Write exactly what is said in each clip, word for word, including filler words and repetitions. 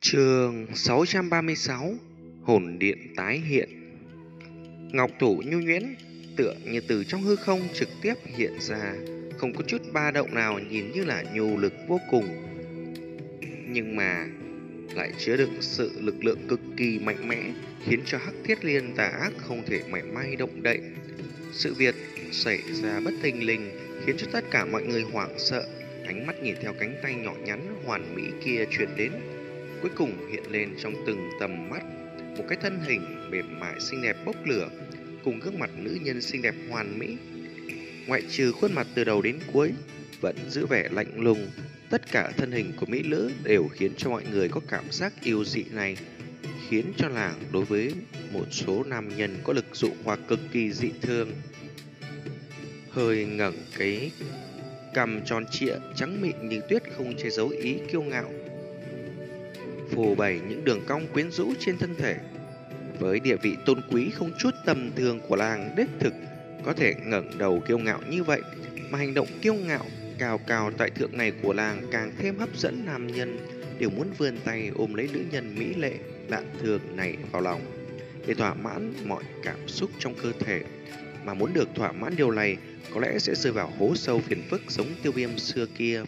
Chương sáu trăm ba mươi sáu. Hồn điện tái hiện. Ngọc thủ nhu nhuyễn, tựa như từ trong hư không trực tiếp hiện ra, không có chút ba động nào, nhìn như là nhu lực vô cùng, nhưng mà lại chứa đựng sự lực lượng cực kỳ mạnh mẽ, khiến cho Hắc Thiết Liên tà ác không thể mảy may động đậy. Sự việc xảy ra bất thình lình khiến cho tất cả mọi người hoảng sợ, ánh mắt nhìn theo cánh tay nhỏ nhắn hoàn mỹ kia truyền đến. Cuối cùng hiện lên trong từng tầm mắt một cái thân hình mềm mại xinh đẹp bốc lửa, cùng gương mặt nữ nhân xinh đẹp hoàn mỹ. Ngoại trừ khuôn mặt từ đầu đến cuối vẫn giữ vẻ lạnh lùng, tất cả thân hình của mỹ nữ đều khiến cho mọi người có cảm giác yêu dị này, khiến cho làng đối với một số nam nhân có lực dụ hoặc cực kỳ dị thương. Hơi ngẩng cái cằm tròn trịa trắng mịn như tuyết không che giấu ý kiêu ngạo, phô bày những đường cong quyến rũ trên thân thể. Với địa vị tôn quý không chút tầm thường của làng đích thực, có thể ngẩng đầu kiêu ngạo như vậy, mà hành động kiêu ngạo cao cao tại thượng này của làng càng thêm hấp dẫn nam nhân đều muốn vươn tay ôm lấy nữ nhân mỹ lệ lạ thường này vào lòng để thỏa mãn mọi cảm xúc trong cơ thể. Mà muốn được thỏa mãn điều này có lẽ sẽ rơi vào hố sâu phiền phức giống Tiêu Viêm xưa kia.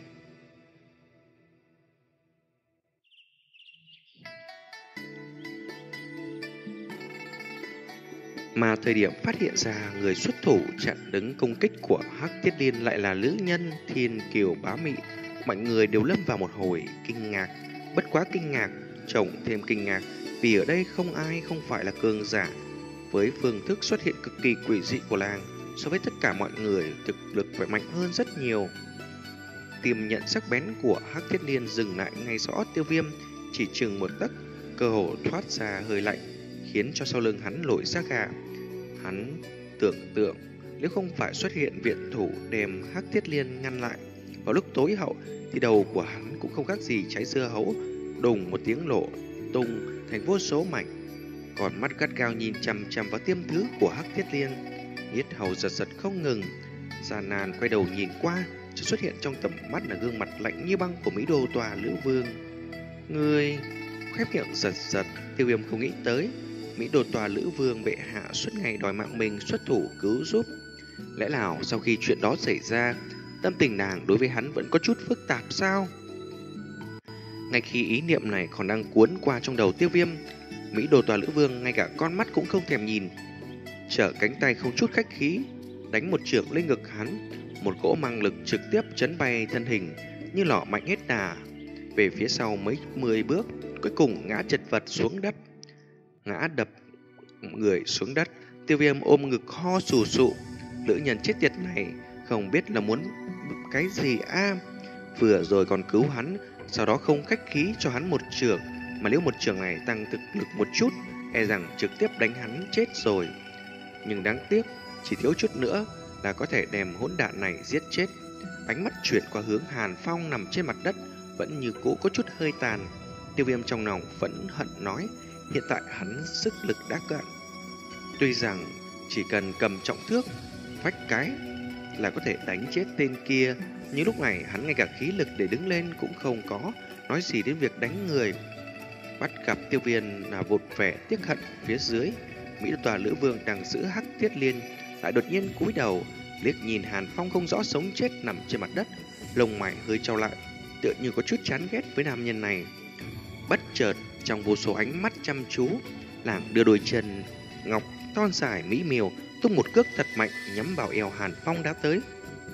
Mà thời điểm phát hiện ra người xuất thủ chặn đứng công kích của Hắc Thiết Liên lại là nữ nhân thiên kiều bá mị, mọi người đều lâm vào một hồi kinh ngạc. Bất quá kinh ngạc chồng thêm kinh ngạc, vì ở đây không ai không phải là cường giả. Với phương thức xuất hiện cực kỳ quỷ dị của làng, so với tất cả mọi người, thực lực phải mạnh hơn rất nhiều. Tiềm nhận sắc bén của Hắc Thiết Liên dừng lại ngay rõ Tiêu Viêm, chỉ chừng một tấc, cơ hồ thoát ra hơi lạnh, khiến cho sau lưng hắn nổi da gà. Hắn tưởng tượng nếu không phải xuất hiện viện thủ đem Hắc Thiết Liên ngăn lại vào lúc tối hậu, thì đầu của hắn cũng không khác gì trái dưa hấu, đùng một tiếng lộ tung thành vô số mảnh. Còn mắt gắt gao nhìn chằm chằm vào tiêm thứ của Hắc Thiết Liên, yết hầu giật giật không ngừng. Gian nan quay đầu nhìn qua, chỉ xuất hiện trong tầm mắt là gương mặt lạnh như băng của Mỹ Đô Tòa Lữ Vương. Người khép miệng giật giật, Tiêu Viêm không nghĩ tới Mỹ Đô Tòa Lữ Vương bệ hạ suốt ngày đòi mạng mình xuất thủ cứu giúp. Lẽ nào sau khi chuyện đó xảy ra, tâm tình nàng đối với hắn vẫn có chút phức tạp sao? Ngay khi ý niệm này còn đang cuốn qua trong đầu Tiêu Viêm, Mỹ Đô Tòa Lữ Vương ngay cả con mắt cũng không thèm nhìn, trở cánh tay không chút khách khí đánh một chưởng lên ngực hắn. Một cỗ mang lực trực tiếp chấn bay thân hình như lọ mạnh hết đà về phía sau mấy mười bước, cuối cùng ngã chật vật xuống đất. Ngã đập người xuống đất, Tiêu Viêm ôm ngực ho sù sụ. Nữ nhân chết tiệt này không biết là muốn cái gì a à? Vừa rồi còn cứu hắn, sau đó không khách khí cho hắn một chưởng, mà nếu một chưởng này tăng thực lực một chút, e rằng trực tiếp đánh hắn chết rồi. Nhưng đáng tiếc, chỉ thiếu chút nữa là có thể đem hỗn đản này giết chết. Ánh mắt chuyển qua hướng Hàn Phong nằm trên mặt đất, vẫn như cũ có chút hơi tàn. Tiêu Viêm trong lòng phẫn hận nói, hiện tại hắn sức lực đã cạn. Tuy rằng chỉ cần cầm trọng thước vách cái là có thể đánh chết tên kia, nhưng lúc này hắn ngay cả khí lực để đứng lên cũng không có, nói gì đến việc đánh người. Bắt gặp Tiêu Viêm là vụt vẻ tiếc hận phía dưới, Mỹ Tòa Lữ Vương đang giữ Hắc Thiết Liên lại đột nhiên cúi đầu liếc nhìn Hàn Phong không rõ sống chết nằm trên mặt đất, lông mày hơi trao lại, tựa như có chút chán ghét với nam nhân này. Bất chợt trong vô số ánh mắt chăm chú, làng đưa đôi chân ngọc thon dài mỹ miều tung một cước thật mạnh nhắm vào eo Hàn Phong đã tới.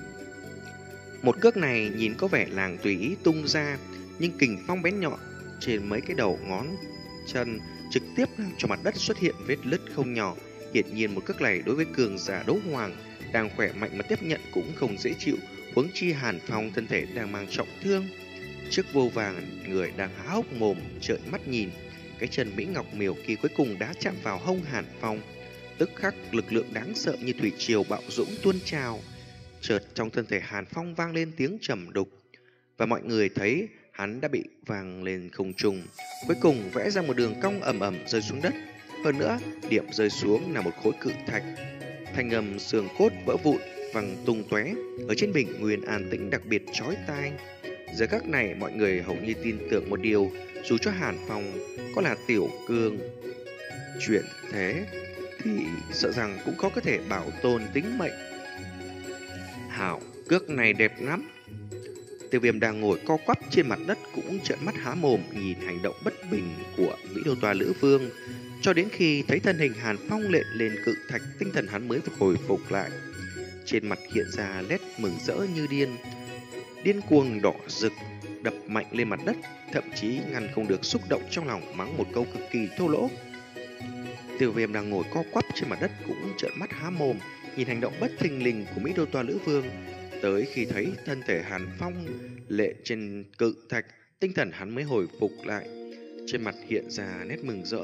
Một cước này nhìn có vẻ làng tùy ý tung ra, nhưng kình phong bén nhọn trên mấy cái đầu ngón chân trực tiếp làm cho mặt đất xuất hiện vết lứt không nhỏ. Hiển nhiên một cước này đối với cường giả đấu hoàng đang khỏe mạnh mà tiếp nhận cũng không dễ chịu, huống chi Hàn Phong thân thể đang mang trọng thương. Trước vô vàng người đang há hốc mồm trợn mắt nhìn, cái chân mỹ ngọc miều kia cuối cùng đã chạm vào hông Hàn Phong. Tức khắc lực lượng đáng sợ như thủy triều bạo dũng tuôn trào. Chợt trong thân thể Hàn Phong vang lên tiếng trầm đục, và mọi người thấy hắn đã bị vang lên không trung, cuối cùng vẽ ra một đường cong ầm ầm rơi xuống đất. Hơn nữa, điểm rơi xuống là một khối cự thạch, thanh âm xương cốt vỡ vụn văng tung tóe. Ở trên bình nguyên an tĩnh đặc biệt chói tai. Giờ các này mọi người hầu như tin tưởng một điều, dù cho Hàn Phong có là tiểu cương chuyển thế thì sợ rằng cũng khó có thể bảo tồn tính mệnh. Hảo, cước này đẹp lắm. Tiêu Viêm đang ngồi co quắp trên mặt đất cũng trợn mắt há mồm nhìn hành động bất bình của Mỹ Đô Toa Lữ Vương, cho đến khi thấy thân hình Hàn Phong lện lên cự thạch, tinh thần hắn mới hồi phục lại. Trên mặt hiện ra nét mừng rỡ như điên, điên cuồng đỏ rực, đập mạnh lên mặt đất, thậm chí ngăn không được xúc động trong lòng mắng một câu cực kỳ thô lỗ. Tiêu Viêm đang ngồi co quắp trên mặt đất cũng trợn mắt há mồm nhìn hành động bất thình lình của Mỹ Đô Toa Lữ Vương. Tới khi thấy thân thể Hàn Phong lệ trên cự thạch, tinh thần hắn mới hồi phục lại, trên mặt hiện ra nét mừng rỡ.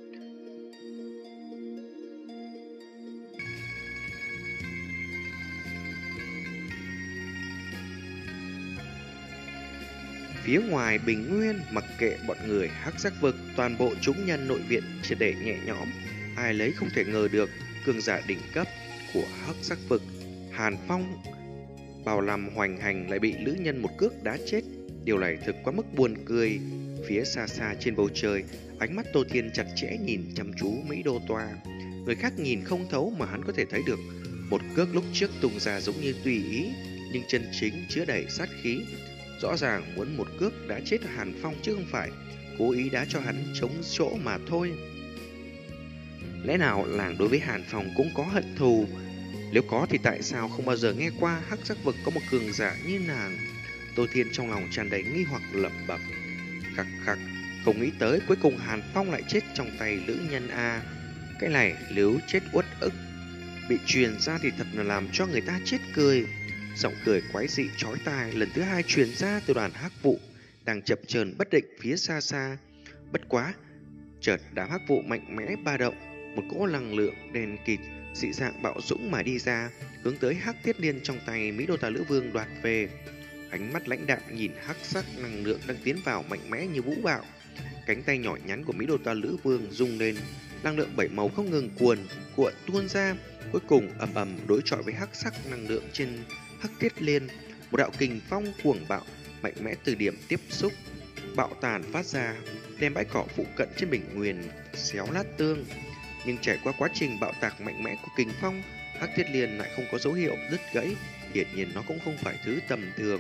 Phía ngoài Bình Nguyên, mặc kệ bọn người Hắc Giác Vực, toàn bộ chúng nhân nội viện triệt để nhẹ nhõm. Ai lấy không thể ngờ được cường giả đỉnh cấp của Hắc Giác Vực Hàn Phong bảo làm hoành hành lại bị lữ nhân một cước đá chết. Điều này thực quá mức buồn cười. Phía xa xa trên bầu trời, ánh mắt Tô Thiên chặt chẽ nhìn chăm chú Mỹ Đô Toa. Người khác nhìn không thấu mà hắn có thể thấy được. Một cước lúc trước tung ra giống như tùy ý, nhưng chân chính chứa đầy sát khí. Rõ ràng muốn một cước đã chết Hàn Phong chứ không phải cố ý đá cho hắn trống chỗ mà thôi. Lẽ nào làng đối với Hàn Phong cũng có hận thù? Nếu có thì tại sao không bao giờ nghe qua Hắc Giác Vực có một cường giả như nàng? Tô Thiên trong lòng tràn đầy nghi hoặc lẩm bẩm. Khắc khắc, không nghĩ tới cuối cùng Hàn Phong lại chết trong tay lữ nhân A. Cái này nếu chết uất ức bị truyền ra thì thật là làm cho người ta chết cười. Giọng cười quái dị chói tai lần thứ hai truyền ra từ đoàn hắc vụ đang chập chờn bất định phía xa xa. Bất quá, chợt đám hắc vụ mạnh mẽ ba động, một cỗ năng lượng đen kịt dị dạng bạo dũng mà đi ra, hướng tới Hắc Thiết Liên trong tay Mỹ Đô Toa Lữ Vương đoạt về. Ánh mắt lãnh đạm nhìn hắc sắc năng lượng đang tiến vào mạnh mẽ như vũ bão. Cánh tay nhỏ nhắn của Mỹ Đô Toa Lữ Vương rung lên, năng lượng bảy màu không ngừng cuồn cuộn tuôn ra, cuối cùng ầm ầm đối chọi với hắc sắc năng lượng trên Hắc Thiết Liên. Một đạo kình phong cuồng bạo mạnh mẽ từ điểm tiếp xúc bạo tàn phát ra, đem bãi cỏ phụ cận trên bình nguyên xéo lát tương. Nhưng trải qua quá trình bạo tạc mạnh mẽ của kình phong, Hắc Thiết Liên lại không có dấu hiệu đứt gãy, hiển nhiên nó cũng không phải thứ tầm thường.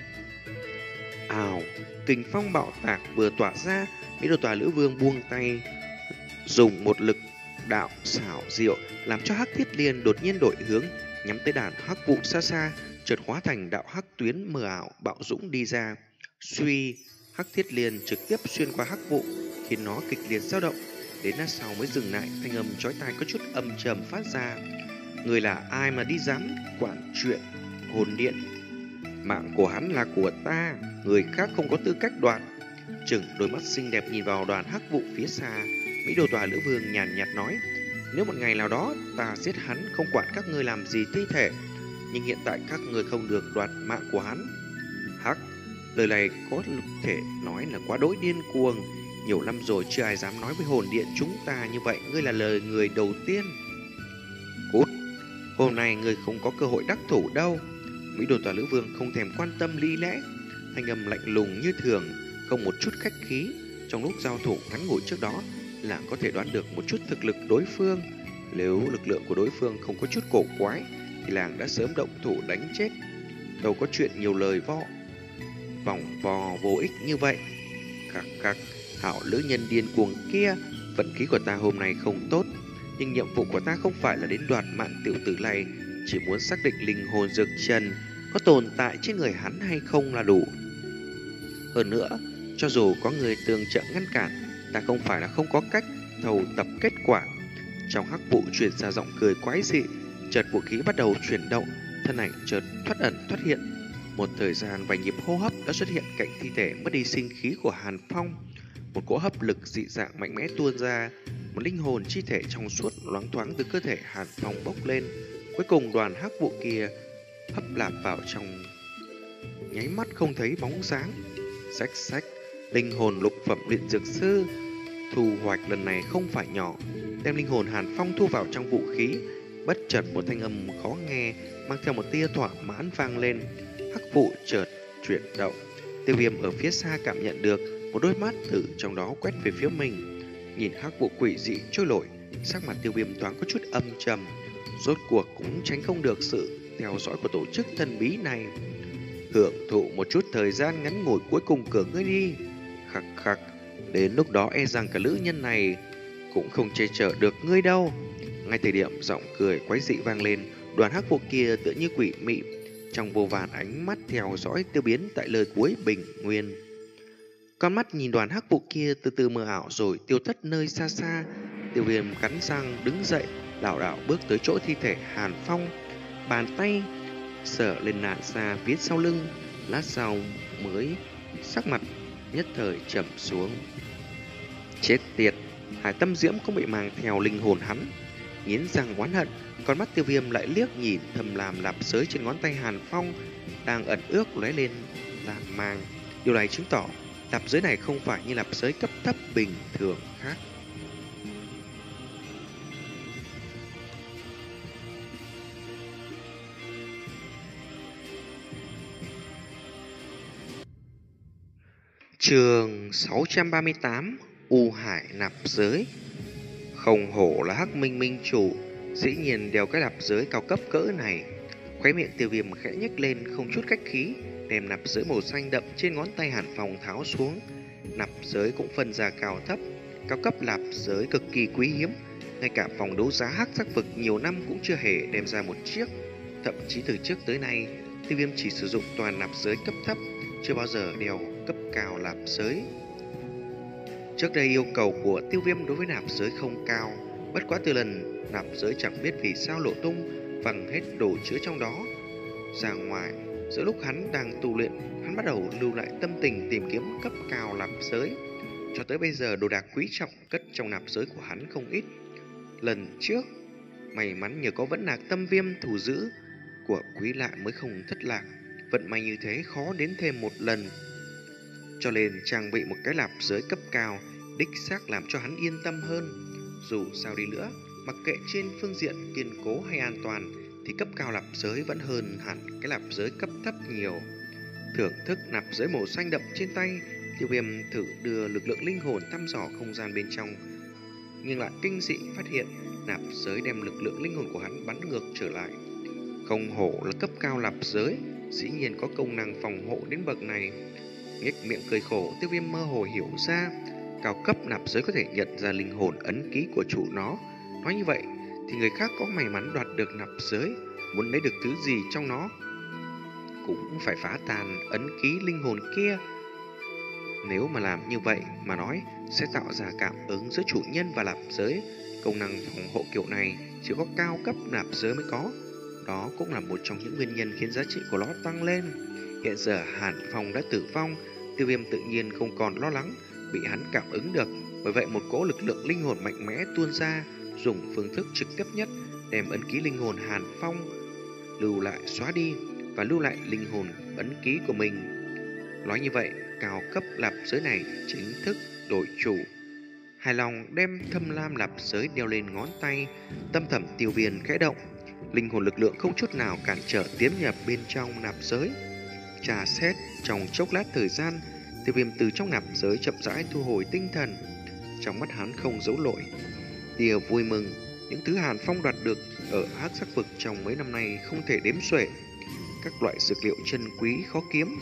Ào, kình phong bạo tạc vừa tỏa ra, Mỹ Đô Toa Lữ Vương buông tay, dùng một lực đạo xảo diệu làm cho Hắc Thiết Liên đột nhiên đổi hướng, nhắm tới đàn hắc vụ xa xa, chợt hóa thành đạo hắc tuyến mờ ảo bạo dũng đi ra. Suy, Hắc Thiết Liên trực tiếp xuyên qua hắc vụ, khiến nó kịch liệt dao động. Đến lát sau mới dừng lại, thanh âm chói tai có chút âm trầm phát ra. Người là ai mà đi dám quản chuyện hồn điện? Mạng của hắn là của ta, người khác không có tư cách đoạt. Chừng đôi mắt xinh đẹp nhìn vào đoàn hắc vụ phía xa, Mỹ Đô Toa Lữ Vương nhàn nhạt nói: nếu một ngày nào đó ta giết hắn, không quản các ngươi làm gì thi thể, nhưng hiện tại các ngươi không được đoạt mạng của hắn. Hắc, lời này có thể nói là quá đối điên cuồng. Nhiều năm rồi chưa ai dám nói với hồn điện chúng ta như vậy. Ngươi là lời người đầu tiên. Cút, hôm nay ngươi không có cơ hội đắc thủ đâu. Mỹ Đô Toa Lữ Vương không thèm quan tâm lý lẽ, thanh âm lạnh lùng như thường, không một chút khách khí. Trong lúc giao thủ ngắn ngủi trước đó, là có thể đoán được một chút thực lực đối phương. Nếu lực lượng của đối phương không có chút cổ quái thì làng đã sớm động thủ đánh chết. Đâu có chuyện nhiều lời vo vòng vò vô ích như vậy. Khắc khắc, hảo lữ nhân điên cuồng kia, vận khí của ta hôm nay không tốt, nhưng nhiệm vụ của ta không phải là đến đoạt mạng tiểu tử này, chỉ muốn xác định linh hồn dược trần có tồn tại trên người hắn hay không là đủ. Hơn nữa, cho dù có người tường trợ ngăn cản, ta không phải là không có cách thầu tập kết quả. Trong hắc vụ truyền ra giọng cười quái dị, chợt vũ khí bắt đầu chuyển động, thân ảnh chợt thoát ẩn thoát hiện. Một thời gian vài nhịp hô hấp đã xuất hiện cạnh thi thể mất đi sinh khí của Hàn Phong. Một cỗ hấp lực dị dạng mạnh mẽ tuôn ra, một linh hồn chi thể trong suốt loáng thoáng từ cơ thể Hàn Phong bốc lên. Cuối cùng đoàn hắc vụ kia hấp lạp vào trong nháy mắt không thấy bóng dáng. Xách xách, linh hồn lục phẩm luyện dược sư thu hoạch lần này không phải nhỏ. Đem linh hồn Hàn Phong thu vào trong vũ khí, bất chợt một thanh âm khó nghe mang theo một tia thỏa mãn vang lên. Hắc vụ chợt chuyển động, Tiêu Viêm ở phía xa cảm nhận được một đôi mắt từ trong đó quét về phía mình. Nhìn hắc vụ quỷ dị trôi nổi, sắc mặt Tiêu Viêm thoáng có chút âm trầm. Rốt cuộc cũng tránh không được sự theo dõi của tổ chức thần bí này. Hưởng thụ một chút thời gian ngắn ngủi cuối cùng của ngươi đi. Khắc khắc, đến lúc đó e rằng cả nữ nhân này cũng không che chở được ngươi đâu. Ngay thời điểm giọng cười quái dị vang lên, đoàn hắc vụ kia tựa như quỷ mị, trong vô vàn ánh mắt theo dõi Tiêu Biến tại lời cuối bình nguyên. Con mắt nhìn đoàn hắc vụ kia từ từ mờ ảo rồi tiêu thất nơi xa xa. Tiêu Viêm cắn răng đứng dậy, lảo đảo bước tới chỗ thi thể Hàn Phong, bàn tay sờ lên nạn xa phía sau lưng, lát sau mới sắc mặt nhất thời trầm xuống. Chết tiệt, Hải Tâm Diễm cũng bị mang theo linh hồn hắn. Nghiến răng oán hận, con mắt Tiêu Viêm lại liếc nhìn thầm làm lạp giới trên ngón tay Hàn Phong đang ẩn ước lóe lên làn mang. Điều này chứng tỏ lạp giới này không phải như lạp giới cấp thấp bình thường khác. Chương sáu trăm ba mươi tám, U Hải nạp giới. Không hổ là Hắc Minh Minh chủ, dĩ nhiên đeo cái nạp giới cao cấp cỡ này. Khóe miệng Tiêu Viêm khẽ nhếch lên không chút khách khí, đem nạp giới màu xanh đậm trên ngón tay Hàn Phong tháo xuống. Nạp giới cũng phân ra cao thấp, cao cấp nạp giới cực kỳ quý hiếm, ngay cả phòng đấu giá hắc sắc vực nhiều năm cũng chưa hề đem ra một chiếc. Thậm chí từ trước tới nay, Tiêu Viêm chỉ sử dụng toàn nạp giới cấp thấp, chưa bao giờ đeo cấp cao nạp giới. Trước đây yêu cầu của Tiêu Viêm đối với nạp giới không cao, bất quá từ lần nạp giới chẳng biết vì sao lộ tung, văng hết đồ chứa trong đó ra ngoài. Giữa lúc hắn đang tu luyện, hắn bắt đầu lưu lại tâm tình tìm kiếm cấp cao nạp giới. Cho tới bây giờ đồ đạc quý trọng cất trong nạp giới của hắn không ít. Lần trước may mắn nhờ có vẫn lạc tâm viêm thủ giữ của quý lạ mới không thất lạc. Vận may như thế khó đến thêm một lần, cho nên trang bị một cái nạp giới cấp cao đích xác làm cho hắn yên tâm hơn. Dù sao đi nữa, mặc kệ trên phương diện kiên cố hay an toàn thì cấp cao nạp giới vẫn hơn hẳn cái nạp giới cấp thấp nhiều. Thưởng thức nạp giới màu xanh đậm trên tay, Tiêu Viêm thử đưa lực lượng linh hồn thăm dò không gian bên trong, nhưng lại kinh dị phát hiện nạp giới đem lực lượng linh hồn của hắn bắn ngược trở lại. Không hổ là cấp cao nạp giới, dĩ nhiên có công năng phòng hộ đến bậc này. Nhếch miệng cười khổ, Tiêu Viêm mơ hồ hiểu ra, cao cấp nạp giới có thể nhận ra linh hồn ấn ký của chủ nó. Nói như vậy thì người khác có may mắn đoạt được nạp giới, muốn lấy được thứ gì trong nó cũng phải phá tan ấn ký linh hồn kia. Nếu mà làm như vậy mà nói, sẽ tạo ra cảm ứng giữa chủ nhân và nạp giới. Công năng phòng hộ kiểu này chỉ có cao cấp nạp giới mới có. Đó cũng là một trong những nguyên nhân khiến giá trị của nó tăng lên. Hiện giờ Hàn Phong đã tử vong, Tiêu Viêm tự nhiên không còn lo lắng bị hắn cảm ứng được. Bởi vậy một cỗ lực lượng linh hồn mạnh mẽ tuôn ra, dùng phương thức trực tiếp nhất đem ấn ký linh hồn Hàn Phong lưu lại xóa đi và lưu lại linh hồn ấn ký của mình. Nói như vậy, cao cấp nạp giới này chính thức đổi chủ. Hài lòng đem thâm lam nạp giới đeo lên ngón tay, tâm thầm Tiêu Viêm khẽ động. Linh hồn lực lượng không chút nào cản trở tiến nhập bên trong nạp giới. Trà xét trong chốc lát thời gian, Tiêu Viêm từ trong nạp giới chậm rãi thu hồi tinh thần. Trong mắt hắn không giấu lỗi tia vui mừng. Những thứ Hàn Phong đoạt được ở hắc sắc vực trong mấy năm nay không thể đếm xuể. Các loại dược liệu chân quý khó kiếm,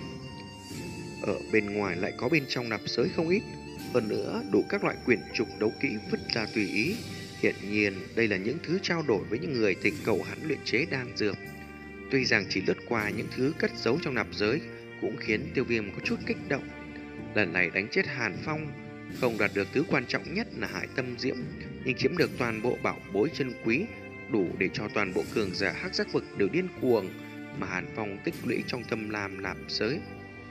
ở bên ngoài lại có bên trong nạp giới không ít. Hơn nữa đủ các loại quyển trục đấu kỹ vứt ra tùy ý. Hiện nhiên đây là những thứ trao đổi với những người thỉnh cầu hắn luyện chế đan dược. Tuy rằng chỉ lướt qua những thứ cất giấu trong nạp giới cũng khiến Tiêu Viêm có chút kích động. Lần này đánh chết Hàn Phong, không đoạt được thứ quan trọng nhất là Hải Tâm Diễm, nhưng chiếm được toàn bộ bảo bối chân quý, đủ để cho toàn bộ cường giả hắc giác vực đều điên cuồng mà Hàn Phong tích lũy trong tâm lam nạp giới.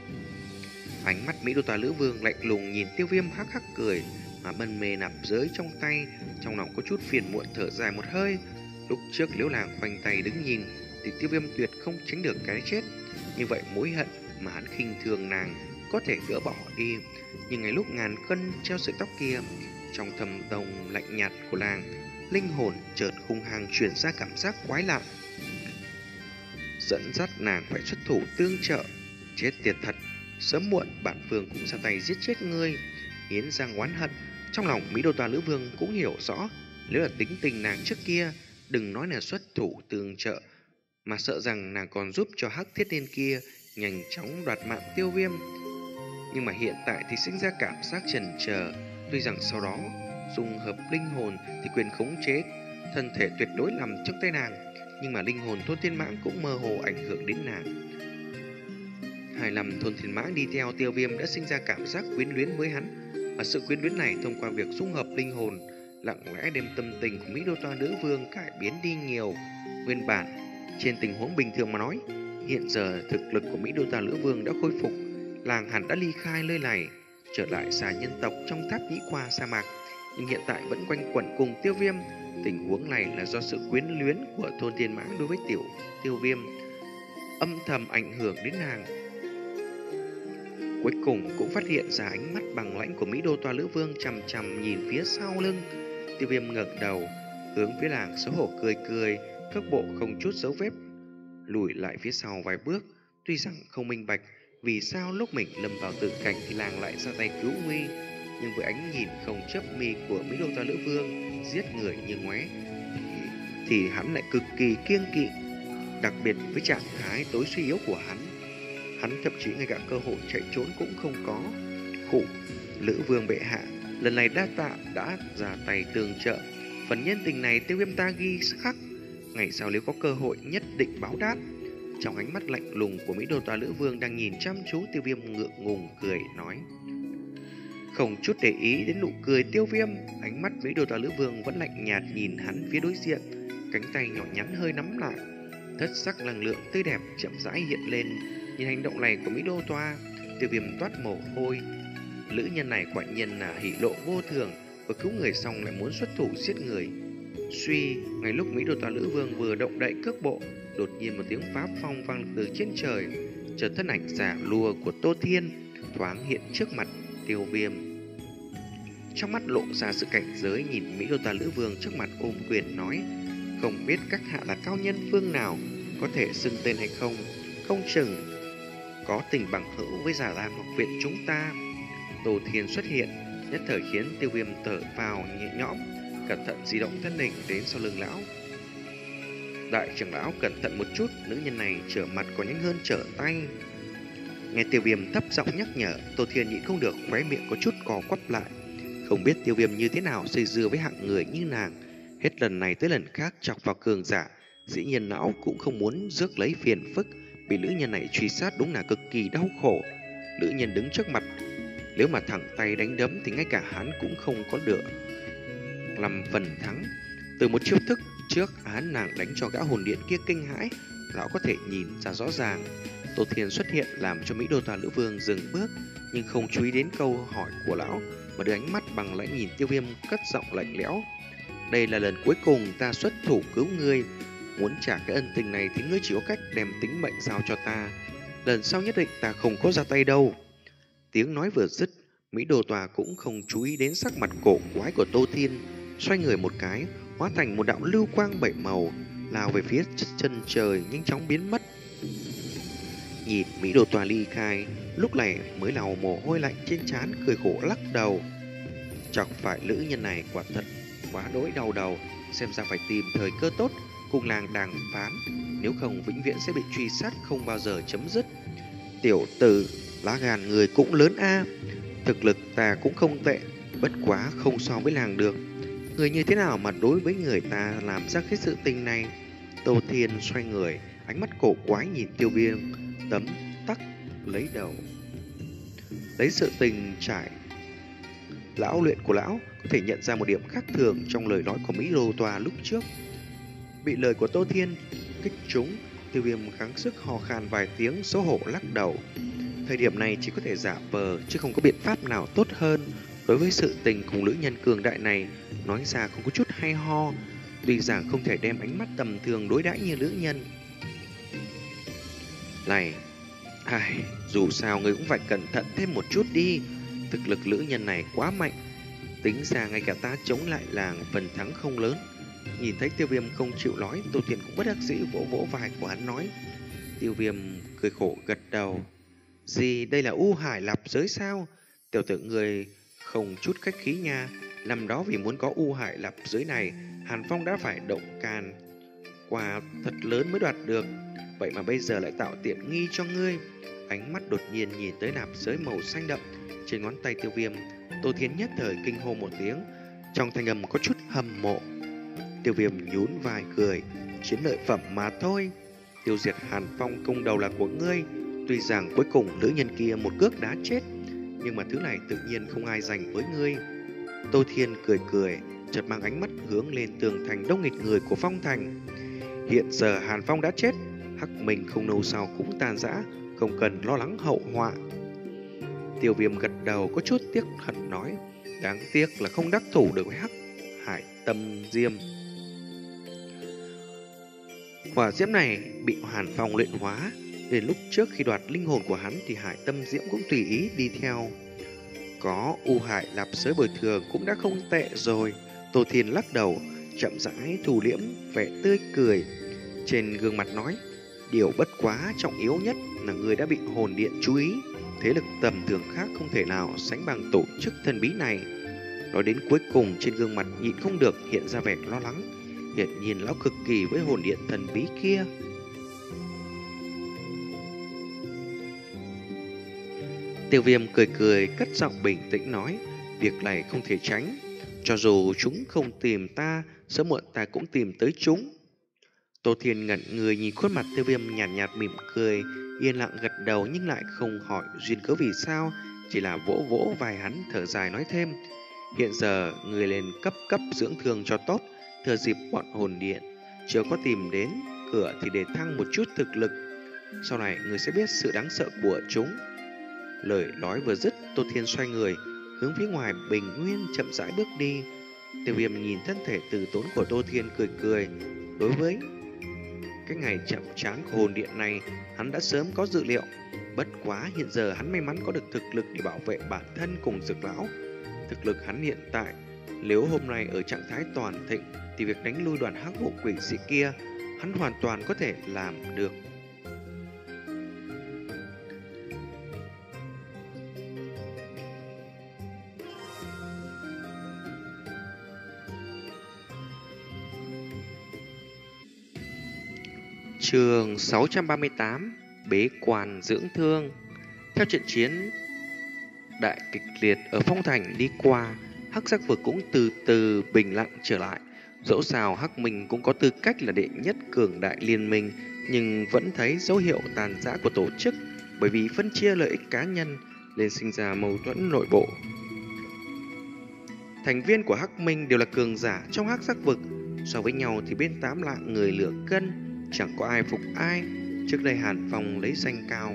Ánh mắt Mỹ Đô Tòa Lữ Vương lạnh lùng nhìn Tiêu Viêm hắc hắc cười mà mân mê nạp giới trong tay, trong lòng có chút phiền muộn thở dài một hơi. Lúc trước Liễu Làng khoanh tay đứng nhìn thì Tiêu Viêm tuyệt không tránh được cái chết, như vậy mối hận mà hắn khinh thường nàng có thể gỡ bỏ đi. Nhưng ngay lúc ngàn cân treo sợi tóc kia, trong thầm đồng lạnh nhạt của làng, linh hồn chợt hung hăng truyền ra cảm giác quái lạ, dẫn dắt nàng phải xuất thủ tương trợ. Chết tiệt thật, Sớm muộn bản vương cũng ra tay giết chết ngươi. Nghiến răng oán hận. Trong lòng Mỹ Đô Toa Lữ Vương cũng hiểu rõ, nếu là tính tình nàng trước kia, đừng nói là xuất thủ tương trợ, mà sợ rằng nàng còn giúp cho Hắc Thiết Niên kia nhanh chóng đoạt mạng Tiêu Viêm. Nhưng mà hiện tại thì sinh ra cảm giác chần chờ. Tuy rằng sau đó dung hợp linh hồn thì quyền khống chế thân thể tuyệt đối nằm trong tay nàng, nhưng mà linh hồn Thôn Thiên Mãng cũng mơ hồ ảnh hưởng đến nàng. Hai năm Thôn Thiên Mãng đi theo Tiêu Viêm đã sinh ra cảm giác quyến luyến với hắn, và sự quyến luyến này thông qua việc dung hợp linh hồn lặng lẽ đem tâm tình của Mỹ Đô Toa Nữ Vương cải biến đi nhiều. Nguyên bản trên tình huống bình thường mà nói, hiện giờ thực lực của Mỹ Đô Toa Nữ Vương đã khôi phục, làng hẳn đã ly khai nơi này, trở lại xà nhân tộc trong tháp nhĩ qua sa mạc, nhưng hiện tại vẫn quanh quẩn cùng Tiêu Viêm. Tình huống này là do sự quyến luyến của Thôn Thiên Mãng đối với tiểu Tiêu Viêm âm thầm ảnh hưởng đến nàng. Cuối cùng cũng phát hiện ra ánh mắt bằng lãnh của Mỹ Đô Toa Lữ Vương chằm chằm nhìn phía sau lưng. Tiêu Viêm ngẩng đầu hướng phía nàng xấu hổ cười cười, cước bộ không chút dấu vết lùi lại phía sau vài bước. Tuy rằng không minh bạch vì sao lúc mình lâm vào tử cảnh thì nàng lại ra tay cứu nguy, nhưng với ánh nhìn không chớp mi của Mỹ Đô Toa Lữ Vương giết người như ngoé thì, thì hắn lại cực kỳ kiêng kỵ. Đặc biệt với trạng thái tối suy yếu của hắn, hắn thậm chí ngay cả cơ hội chạy trốn cũng không có. Khụ, Lữ Vương bệ hạ, lần này đa tạ đã ra tay tương trợ, phần nhân tình này Tiêu Viêm ta ghi khắc, ngày sau nếu có cơ hội nhất định báo đáp. Trong ánh mắt lạnh lùng của Mỹ Đô Toa Lữ Vương đang nhìn chăm chú Tiêu Viêm, ngượng ngùng cười nói. Không chút để ý đến nụ cười Tiêu Viêm, ánh mắt Mỹ Đô Toa Lữ Vương vẫn lạnh nhạt nhìn hắn phía đối diện, cánh tay nhỏ nhắn hơi nắm lại, thất sắc năng lượng tươi đẹp chậm rãi hiện lên. Nhìn hành động này của Mỹ Đô Toa, Tiêu Viêm toát mồ hôi. Lữ nhân này quả nhiên là hỉ lộ vô thường, vừa cứu người xong lại muốn xuất thủ giết người. Suy, ngay lúc Mỹ Đô Toa Lữ Vương vừa động đậy cước bộ, đột nhiên một tiếng phá phong vang từ trên trời, chợt thân ảnh giả lùa của Tô Thiên thoáng hiện trước mặt Tiêu Viêm. Trong mắt lộ ra sự cảnh giới, nhìn Mỹ Đô Toa Lữ Vương trước mặt ôm quyền nói: không biết các hạ là cao nhân phương nào, có thể xưng tên hay không? Không chừng có tình bằng hữu với Giả Lam học viện chúng ta. Tô Thiên xuất hiện, nhất thời khiến Tiêu Viêm thở phào nhẹ nhõm, cẩn thận di động thân hình đến sau lưng lão. Đại trưởng lão cẩn thận một chút, nữ nhân này trở mặt còn nhanh hơn trở tay. Nghe Tiêu Viêm thấp giọng nhắc nhở, Tô Thiên nhịn không được khóe miệng có chút cò quắp lại. Không biết Tiêu Viêm như thế nào xây dưa với hạng người như nàng, hết lần này tới lần khác chọc vào cường giả, dĩ nhiên lão cũng không muốn rước lấy phiền phức. Bị nữ nhân này truy sát đúng là cực kỳ đau khổ. Nữ nhân đứng trước mặt, nếu mà thẳng tay đánh đấm thì ngay cả hắn cũng không có được làm phần thắng. Từ một chiêu thức trước án nàng đánh cho gã hồn điện kia kinh hãi, lão có thể nhìn ra rõ ràng. Tô Thiên xuất hiện làm cho Mỹ Đô Toa Lữ Vương dừng bước, nhưng không chú ý đến câu hỏi của lão, mà đưa ánh mắt bằng lãnh nhìn Tiêu Viêm, cất giọng lạnh lẽo. Đây là lần cuối cùng ta xuất thủ cứu ngươi, muốn trả cái ân tình này thì ngươi chỉ có cách đem tính mệnh giao cho ta. Lần sau nhất định ta không có ra tay đâu. Tiếng nói vừa dứt, Mỹ Đô Tòa cũng không chú ý đến sắc mặt cổ quái của Tô Thiên, xoay người một cái, hóa thành một đạo lưu quang bảy màu, lao về phía chân trời, nhanh chóng biến mất. Nhìn Mỹ Đô Tòa ly khai, lúc này mới lau mồ hôi lạnh trên trán, cười khổ lắc đầu. Chọc phải nữ nhân này quả thật quá đỗi đau đầu, xem ra phải tìm thời cơ tốt cùng làng đàm phán, nếu không vĩnh viễn sẽ bị truy sát không bao giờ chấm dứt. Tiểu tử, lá gan người cũng lớn a, thực lực ta cũng không tệ, bất quá không so với làng được. Người như thế nào mà đối với người ta làm ra cái sự tình này? Tô Thiên xoay người, ánh mắt cổ quái nhìn Tiêu Viêm, tấm tắc lấy đầu. Lấy sự tình trải lão luyện của lão có thể nhận ra một điểm khác thường trong lời nói của Mỹ Đô Tòa lúc trước. Bị lời của Tô Thiên kích trúng, Tiêu Viêm kháng sức hò khan vài tiếng, xấu hổ lắc đầu. Thời điểm này chỉ có thể giả vờ, chứ không có biện pháp nào tốt hơn. Đối với sự tình cùng nữ nhân cường đại này, nói ra không có chút hay ho. Tuy rằng không thể đem ánh mắt tầm thường đối đãi như nữ nhân. Này, ai, dù sao ngươi cũng phải cẩn thận thêm một chút đi. Thực lực nữ nhân này quá mạnh, tính ra ngay cả ta chống lại làng phần thắng không lớn. Nhìn thấy Tiêu Viêm không chịu nói, Tô Thiên cũng bất đắc dĩ vỗ vỗ vai của hắn nói. Tiêu Viêm cười khổ gật đầu. Gì, đây là U Hải Lạp giới sao? Tiểu tử người không chút khách khí nha. Năm đó vì muốn có U Hải Lạp giới này, Hàn Phong đã phải động can quà thật lớn mới đoạt được. Vậy mà bây giờ lại tạo tiện nghi cho ngươi. Ánh mắt đột nhiên nhìn tới nạp giới màu xanh đậm trên ngón tay Tiêu Viêm. Tô Thiên nhất thời kinh hô một tiếng, trong thanh âm có chút hâm mộ. Tiêu Viêm nhún vai cười, chiến lợi phẩm mà thôi. Tiêu diệt Hàn Phong công đầu là của ngươi. Tuy rằng cuối cùng nữ nhân kia một cước đá chết, nhưng mà thứ này tự nhiên không ai giành với ngươi. Tô Thiên cười cười, chợt mang ánh mắt hướng lên tường thành đông nghịt người của Phong Thành. Hiện giờ Hàn Phong đã chết, Hắc Minh không lâu sau cũng tan rã, không cần lo lắng hậu họa. Tiêu Viêm gật đầu có chút tiếc hận nói, đáng tiếc là không đắc thủ được với Hắc Hải Tâm Diêm. Hỏa diễm này bị Hàn Phong luyện hóa, đến lúc trước khi đoạt linh hồn của hắn thì Hải Tâm Diễm cũng tùy ý đi theo. Có U Hải Lạp giới bồi thường cũng đã không tệ rồi. Tô Thiên lắc đầu, chậm rãi thu liễm vẻ tươi cười trên gương mặt nói, điều bất quá trọng yếu nhất là người đã bị hồn điện chú ý. Thế lực tầm thường khác không thể nào sánh bằng tổ chức thần bí này. Nói đến cuối cùng, trên gương mặt nhịn không được hiện ra vẻ lo lắng. Hiển nhiên lão cực kỳ với hồn điện thần bí kia. Tiêu Viêm cười cười, cất giọng bình tĩnh nói, việc này không thể tránh. Cho dù chúng không tìm ta, sớm muộn ta cũng tìm tới chúng. Tô Thiên ngẩn người nhìn khuôn mặt Tiêu Viêm nhàn nhạt, nhạt mỉm cười, yên lặng gật đầu nhưng lại không hỏi duyên cớ vì sao, chỉ là vỗ vỗ vai hắn thở dài nói thêm, hiện giờ người lên cấp cấp dưỡng thương cho tốt, thừa dịp bọn hồn điện chưa có tìm đến cửa thì để thăng một chút thực lực, sau này người sẽ biết sự đáng sợ của chúng. Lời nói vừa dứt, Tô Thiên xoay người hướng phía ngoài bình nguyên chậm rãi bước đi. Tiêu Viêm nhìn thân thể từ tốn của Tô Thiên cười cười. Đối với cái ngày chậm chán của hồn điện này, hắn đã sớm có dự liệu. Bất quá hiện giờ hắn may mắn có được thực lực để bảo vệ bản thân cùng Dược lão. Thực lực hắn hiện tại, nếu hôm nay ở trạng thái toàn thịnh thì việc đánh lui đoàn hắc vụ quỷ sĩ kia, hắn hoàn toàn có thể làm được. Chương sáu trăm ba mươi tám, Bế quan dưỡng thương. Theo trận chiến đại kịch liệt ở Phong Thành đi qua, Hắc Giác Vực cũng từ từ bình lặng trở lại. Dẫu sao Hắc Minh cũng có tư cách là đệ nhất cường đại liên minh, nhưng vẫn thấy dấu hiệu tàn rã của tổ chức, bởi vì phân chia lợi ích cá nhân nên sinh ra mâu thuẫn nội bộ. Thành viên của Hắc Minh đều là cường giả trong Hắc Giác Vực, so với nhau thì bên tám lạng người lửa cân, chẳng có ai phục ai. Trước đây Hàn Phong lấy danh cao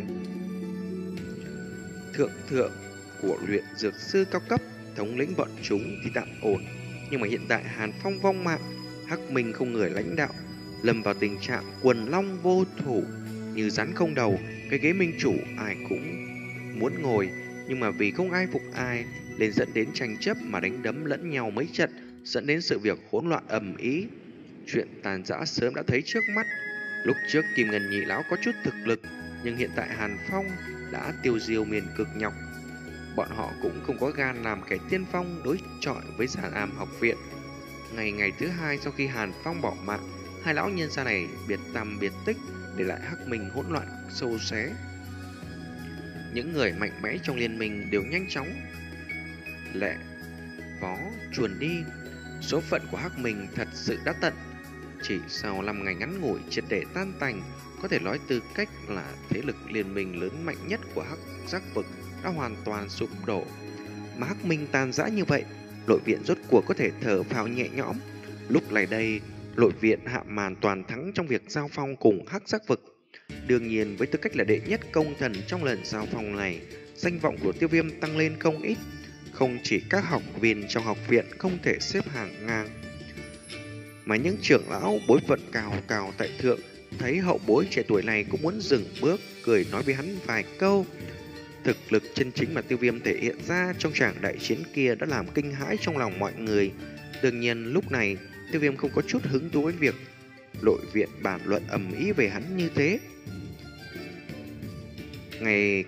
thượng thượng của luyện dược sư cao cấp, thống lĩnh bọn chúng thì tạm ổn. Nhưng mà hiện tại Hàn Phong vong mạng, Hắc Minh không người lãnh đạo, lâm vào tình trạng quần long vô thủ, như rắn không đầu. Cái ghế minh chủ ai cũng muốn ngồi, nhưng mà vì không ai phục ai nên dẫn đến tranh chấp mà đánh đấm lẫn nhau mấy trận, dẫn đến sự việc hỗn loạn ầm ĩ. Chuyện tàn rã sớm đã thấy trước mắt. Lúc trước Kim Ngân nhị lão có chút thực lực, nhưng hiện tại Hàn Phong đã tiêu diêu miền cực nhọc. Bọn họ cũng không có gan làm kẻ tiên phong đối chọi với Giản Am học viện. Ngày ngày thứ hai sau khi Hàn Phong bỏ mạng, hai lão nhân gia này biệt tăm biệt tích, để lại Hắc Minh hỗn loạn sâu xé. Những người mạnh mẽ trong liên minh đều nhanh chóng lẹ vó chuồn đi. Số phận của Hắc Minh thật sự đã tận, chỉ sau năm ngày ngắn ngủi triệt để tan tành. Có thể nói tư cách là thế lực liên minh lớn mạnh nhất của Hắc Giác Vực đã hoàn toàn sụp đổ. Mà Hắc Minh tan rã như vậy, nội viện rốt cuộc có thể thở phào nhẹ nhõm. Lúc này đây, nội viện hạ màn toàn thắng trong việc giao phong cùng Hắc Giác Vực. Đương nhiên với tư cách là đệ nhất công thần trong lần giao phong này, danh vọng của Tiêu Viêm tăng lên không ít. Không chỉ các học viên trong học viện không thể xếp hàng ngang, mà những trưởng lão bối phận cao cao tại thượng thấy hậu bối trẻ tuổi này cũng muốn dừng bước, cười nói với hắn vài câu. Thực lực chân chính mà Tiêu Viêm thể hiện ra trong tràng đại chiến kia đã làm kinh hãi trong lòng mọi người. Đương nhiên lúc này Tiêu Viêm không có chút hứng thú với việc nội viện bàn luận ầm ĩ về hắn như thế. Ngày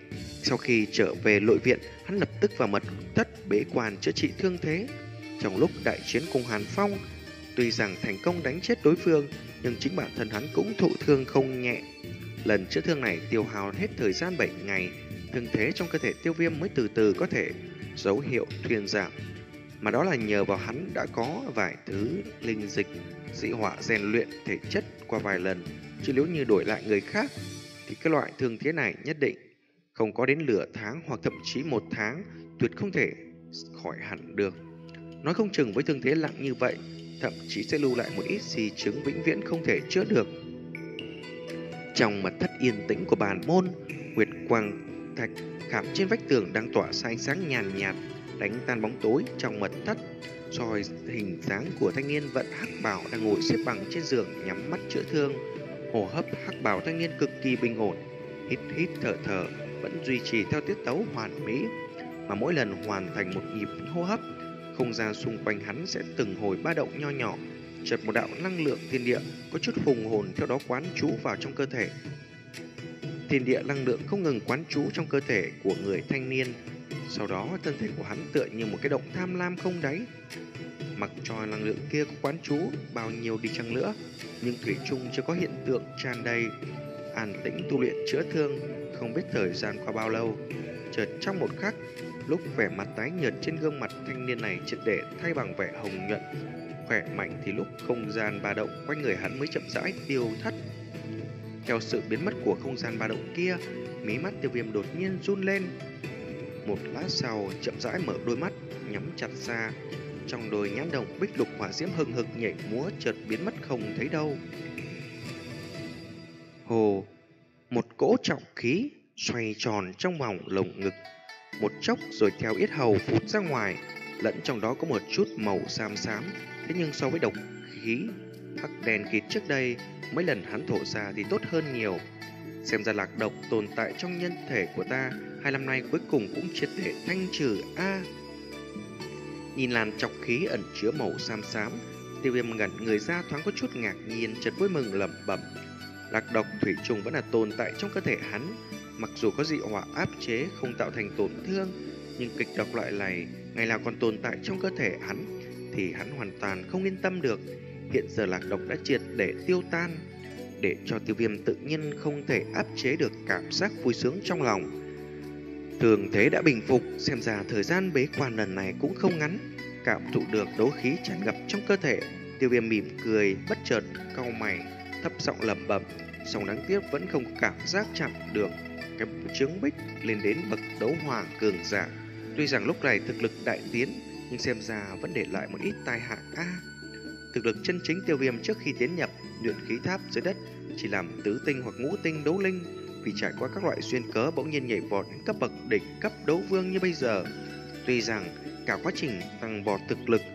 Sau khi trở về nội viện, hắn lập tức vào mật thất bế quan chữa trị thương thế. Trong lúc đại chiến cùng Hàn Phong, tuy rằng thành công đánh chết đối phương, nhưng chính bản thân hắn cũng thụ thương không nhẹ. Lần chữa thương này tiêu hao hết thời gian bảy ngày, thương thế trong cơ thể Tiêu Viêm mới từ từ có thể dấu hiệu thuyên giảm. Mà đó là nhờ vào hắn đã có vài thứ linh dịch, dị hỏa rèn luyện thể chất qua vài lần, chứ nếu như đổi lại người khác, thì cái loại thương thế này nhất định không có đến nửa tháng hoặc thậm chí một tháng, tuyệt không thể khỏi hẳn được. Nói không chừng với thương thế nặng như vậy, thậm chí sẽ lưu lại một ít di chứng vĩnh viễn không thể chữa được. Trong mật thất yên tĩnh của bàn môn, nguyệt quang thạch khảm trên vách tường đang tỏa ra ánh sáng nhàn nhạt, đánh tan bóng tối trong mật thất. Soi hình dáng của thanh niên vận hắc bào đang ngồi xếp bằng trên giường nhắm mắt chữa thương. Hô hấp hắc bào thanh niên cực kỳ bình ổn, hít hít thở thở vẫn duy trì theo tiết tấu hoàn mỹ, mà mỗi lần hoàn thành một nhịp hô hấp, không gian xung quanh hắn sẽ từng hồi ba động nho nhỏ. Chợt một đạo năng lượng thiên địa có chút hùng hồn theo đó quán trú vào trong cơ thể. Thiên địa năng lượng không ngừng quán trú trong cơ thể của người thanh niên. Sau đó thân thể của hắn tựa như một cái động tham lam không đáy. Mặc cho năng lượng kia có quán trú bao nhiêu đi chăng nữa, nhưng thủy chung chưa có hiện tượng tràn đầy. An tĩnh tu luyện chữa thương, không biết thời gian qua bao lâu. Chợt trong một khắc, lúc vẻ mặt tái nhợt trên gương mặt thanh niên này triệt để thay bằng vẻ hồng nhuận, khỏe mạnh, thì lúc không gian ba động quanh người hắn mới chậm rãi tiêu thất. Theo sự biến mất của không gian ba động kia, mí mắt Tiêu Viêm đột nhiên run lên. Một lát sau, chậm rãi mở đôi mắt, nhắm chặt ra. Trong đôi nhãn đồng bích lục hỏa diễm hừng hực nhảy múa chợt biến mất không thấy đâu. Hồ, một cỗ trọng khí xoay tròn trong vòng lồng ngực, một chốc rồi theo yết hầu phụt ra ngoài, lẫn trong đó có một chút màu xám xám. Thế nhưng so với độc khí hắc đen kịt trước đây, mấy lần hắn thổ ra thì tốt hơn nhiều. Xem ra lạc độc tồn tại trong nhân thể của ta hai năm nay cuối cùng cũng triệt để thanh trừ a. À, nhìn làn trọc khí ẩn chứa màu xám xám, Tiêu Viêm ngẩn người ra, thoáng có chút ngạc nhiên, chợt vui mừng lẩm bẩm: lạc độc thủy trùng vẫn là tồn tại trong cơ thể hắn. Mặc dù có dị hỏa áp chế không tạo thành tổn thương, nhưng kịch độc loại này ngày nào còn tồn tại trong cơ thể hắn thì hắn hoàn toàn không yên tâm được. Hiện giờ lạc độc đã triệt để tiêu tan, để cho Tiêu Viêm tự nhiên không thể áp chế được cảm giác vui sướng trong lòng. Thường thế đã bình phục, xem ra thời gian bế quan lần này cũng không ngắn. Cảm thụ được đấu khí tràn ngập trong cơ thể, Tiêu Viêm mỉm cười, bất chợt cau mày, thấp giọng lẩm bẩm, song đáng tiếc vẫn không có cảm giác chạm được cái trướng bích lên đến bậc đấu hoàng cường giả. Tuy rằng lúc này thực lực đại tiến, nhưng xem ra vẫn để lại một ít tai hại a. À, thực lực chân chính Tiêu Viêm trước khi tiến nhập luyện khí tháp dưới đất chỉ làm tứ tinh hoặc ngũ tinh đấu linh, vì trải qua các loại duyên cớ bỗng nhiên nhảy vọt đến cấp bậc đỉnh cấp đấu vương như bây giờ. Tuy rằng cả quá trình tăng vọt thực lực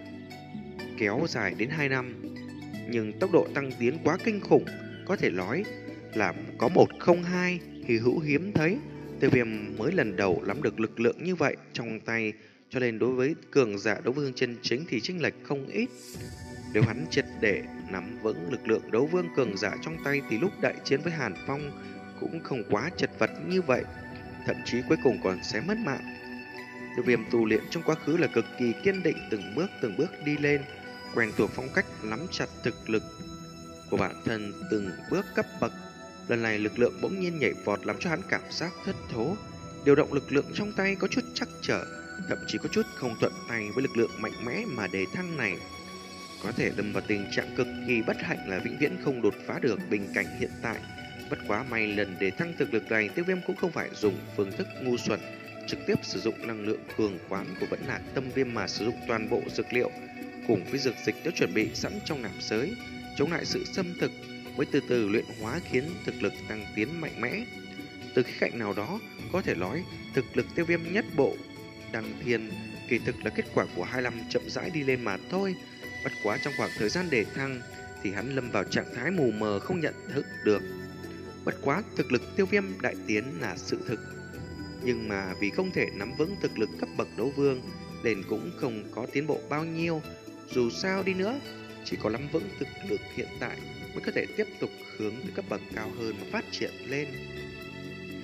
kéo dài đến hai năm, nhưng tốc độ tăng tiến quá kinh khủng, có thể nói là có một không hai, hy hữu hiếm thấy. Tiêu Viêm mới lần đầu nắm được lực lượng như vậy trong tay, cho nên đối với cường giả đấu vương chân chính thì chênh lệch không ít. Nếu hắn triệt để nắm vững lực lượng đấu vương cường giả trong tay thì lúc đại chiến với Hàn Phong cũng không quá chật vật như vậy, thậm chí cuối cùng còn sẽ mất mạng. Tiêu Viêm tu luyện trong quá khứ là cực kỳ kiên định, từng bước từng bước đi lên, quen thuộc phong cách nắm chặt thực lực của bản thân từng bước cấp bậc. Lần này lực lượng bỗng nhiên nhảy vọt làm cho hắn cảm giác thất thố, điều động lực lượng trong tay có chút trắc trở, thậm chí có chút không thuận tay với lực lượng mạnh mẽ mà đề thăng này. Có thể lâm vào tình trạng cực kỳ bất hạnh là vĩnh viễn không đột phá được bình cảnh hiện tại. Bất quá may lần để thăng thực lực này, Tiêu Viêm cũng không phải dùng phương thức ngu xuẩn trực tiếp sử dụng năng lượng cường quán của Vẫn Lạc Tâm Viêm, mà sử dụng toàn bộ dược liệu cùng với dược dịch đã chuẩn bị sẵn trong nạp giới, chống lại sự xâm thực, mới từ từ luyện hóa khiến thực lực tăng tiến mạnh mẽ. Từ khía cạnh nào đó, có thể nói thực lực Tiêu Viêm nhất bộ đăng thiên kỳ thực là kết quả của hai năm chậm rãi đi lên mà thôi. Bất quá trong khoảng thời gian đề thăng thì hắn lâm vào trạng thái mù mờ không nhận thức được. Bất quá thực lực Tiêu Viêm đại tiến là sự thực, nhưng mà vì không thể nắm vững thực lực cấp bậc đấu vương nên cũng không có tiến bộ bao nhiêu. Dù sao đi nữa, chỉ có nắm vững thực lực hiện tại mới có thể tiếp tục hướng tới cấp bậc cao hơn mà phát triển lên.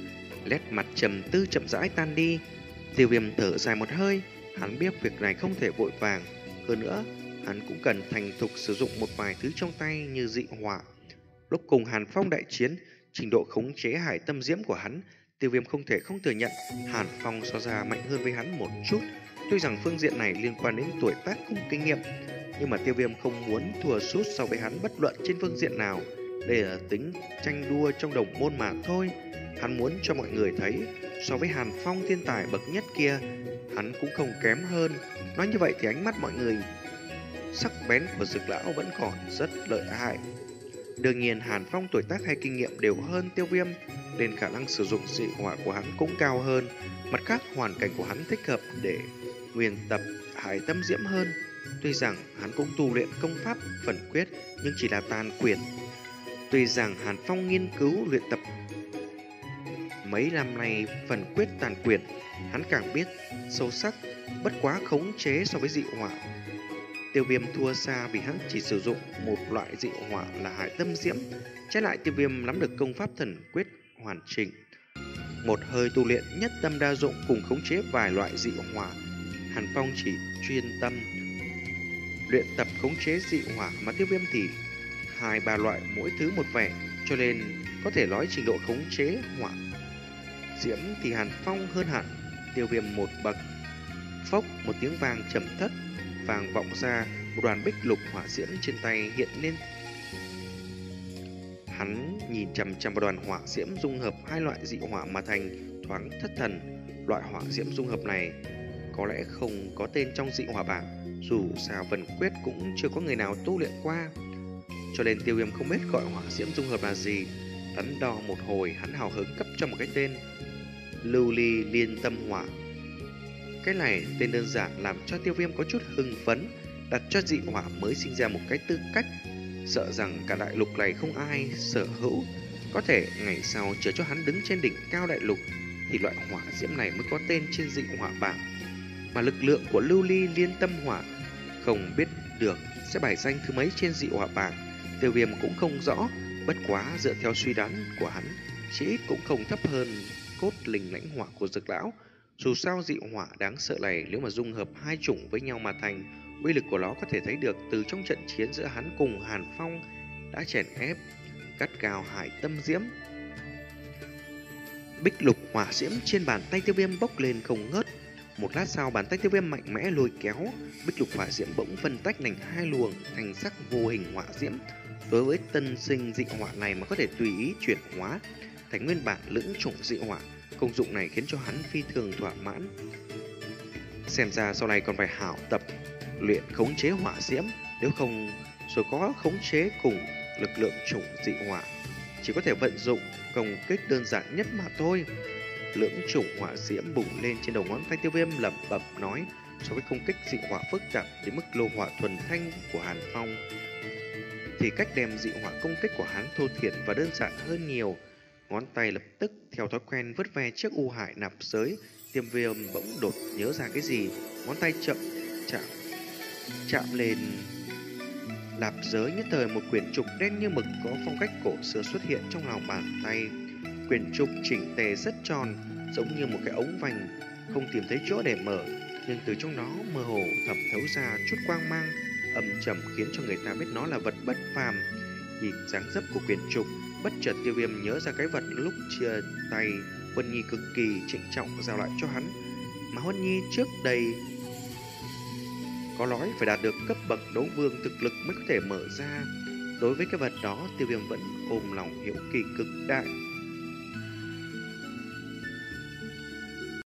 Nét mặt trầm tư chậm rãi tan đi. Tiêu Viêm thở dài một hơi, hắn biết việc này không thể vội vàng, hơn nữa hắn cũng cần thành thục sử dụng một vài thứ trong tay như dị hỏa. Lúc cùng Hàn Phong đại chiến, trình độ khống chế hải tâm diễm của hắn, Tiêu Viêm không thể không thừa nhận Hàn Phong so ra mạnh hơn với hắn một chút. Tuy rằng phương diện này liên quan đến tuổi tác cùng kinh nghiệm, nhưng mà Tiêu Viêm không muốn thua sút so với hắn bất luận trên phương diện nào. Đây là tính tranh đua trong đồng môn mà thôi. Hắn muốn cho mọi người thấy, so với Hàn Phong thiên tài bậc nhất kia, hắn cũng không kém hơn. Nói như vậy thì ánh mắt mọi người sắc bén của Dực lão vẫn còn rất lợi hại. Đương nhiên Hàn Phong tuổi tác hay kinh nghiệm đều hơn Tiêu Viêm, nên khả năng sử dụng dị hỏa của hắn cũng cao hơn. Mặt khác, hoàn cảnh của hắn thích hợp để nguyên tập hải tâm diễm hơn. Tuy rằng hắn cũng tu luyện công pháp phần quyết, nhưng chỉ là tàn quyền. Tuy rằng Hàn Phong nghiên cứu luyện tập mấy năm nay phần quyết tàn quyền, hắn càng biết sâu sắc, bất quá khống chế so với dị hỏa. Tiêu Viêm thua xa vì hắn chỉ sử dụng một loại dị hỏa là hải tâm diễm. Trái lại Tiêu Viêm nắm được công pháp thần quyết hoàn chỉnh, một hơi tu luyện nhất tâm đa dụng cùng khống chế vài loại dị hỏa. Hàn Phong chỉ chuyên tâm luyện tập khống chế dị hỏa, mà Tiêu Viêm thì hai ba loại mỗi thứ một vẻ, cho nên có thể nói trình độ khống chế hỏa diễm thì Hàn Phong hơn hẳn Tiêu Viêm một bậc. Phốc, một tiếng vang trầm thất vang vọng ra, một đoàn bích lục hỏa diễm trên tay hiện lên. Hắn nhìn chằm chằm vào đoàn hỏa diễm dung hợp hai loại dị hỏa mà thành, thoáng thất thần. Loại hỏa diễm dung hợp này có lẽ không có tên trong dị hỏa bảng, dù sao Vân Quyết cũng chưa có người nào tu luyện qua, cho nên Tiêu Viêm không biết gọi hỏa diễm dung hợp là gì. Đắn đo một hồi, hắn hào hứng cấp cho một cái tên: Lưu Ly Liên Tâm Hỏa. Cái này tên đơn giản làm cho Tiêu Viêm có chút hưng phấn, đặt cho dị hỏa mới sinh ra một cái tư cách, sợ rằng cả đại lục này không ai sở hữu. Có thể ngày sau chờ cho hắn đứng trên đỉnh cao đại lục thì loại hỏa diễm này mới có tên trên dị hỏa bảng. Mà lực lượng của Lưu Ly Liên Tâm Hỏa không biết được sẽ bài danh thứ mấy trên dị hỏa bảng, Tiêu Viêm cũng không rõ. Bất quá dựa theo suy đoán của hắn, chỉ ít cũng không thấp hơn cốt linh lãnh hỏa của Dực lão. Dù sao dị hỏa đáng sợ này nếu mà dung hợp hai chủng với nhau mà thành, uy lực của nó có thể thấy được từ trong trận chiến giữa hắn cùng Hàn Phong đã chèn ép gắt gao hải tâm diễm. Bích lục hỏa diễm trên bàn tay Tiêu Viêm bốc lên không ngớt. Một lát sau, bàn tay Tiêu Viêm mạnh mẽ lôi kéo bích lục hỏa diễm bỗng phân tách thành hai luồng thành sắc vô hình hỏa diễm. Đối với tân sinh dị hỏa này mà có thể tùy ý chuyển hóa thành nguyên bản lưỡng chủng dị hỏa, công dụng này khiến cho hắn phi thường thỏa mãn. Xem ra sau này còn phải hảo tập luyện khống chế hỏa diễm, nếu không rồi có khống chế cùng lực lượng chủng dị hỏa chỉ có thể vận dụng công kích đơn giản nhất mà thôi. Lưỡng chủng hỏa diễm bùng lên trên đầu ngón tay Tiêu Viêm, lẩm bẩm nói: so với công kích dị hỏa phức tạp đến mức lô hỏa thuần thanh của Hàn Phong thì cách đem dị hỏa công kích của hắn thô thiển và đơn giản hơn nhiều. Ngón tay lập tức theo thói quen vứt ve chiếc u hải nạp giới. Tiêu Viêm bỗng đột nhớ ra cái gì, ngón tay chậm chạm chạm lên nạp giới, nhất thời một quyển trục đen như mực có phong cách cổ xưa xuất hiện trong lòng bàn tay. Quyển trục chỉnh tề rất tròn, giống như một cái ống vành, không tìm thấy chỗ để mở, nhưng từ trong đó mơ hồ thẩm thấu ra chút quang mang âm trầm khiến cho người ta biết nó là vật bất phàm. Nhìn dáng dấp của quyển trục, bất chợt Tiêu Viêm nhớ ra cái vật lúc chia tay Huân Nhi cực kỳ trịnh trọng giao lại cho hắn, mà Huân Nhi trước đây có nói phải đạt được cấp bậc đấu vương thực lực mới có thể mở ra. Đối với cái vật đó, Tiêu Viêm vẫn ôm lòng hiếu kỳ cực đại.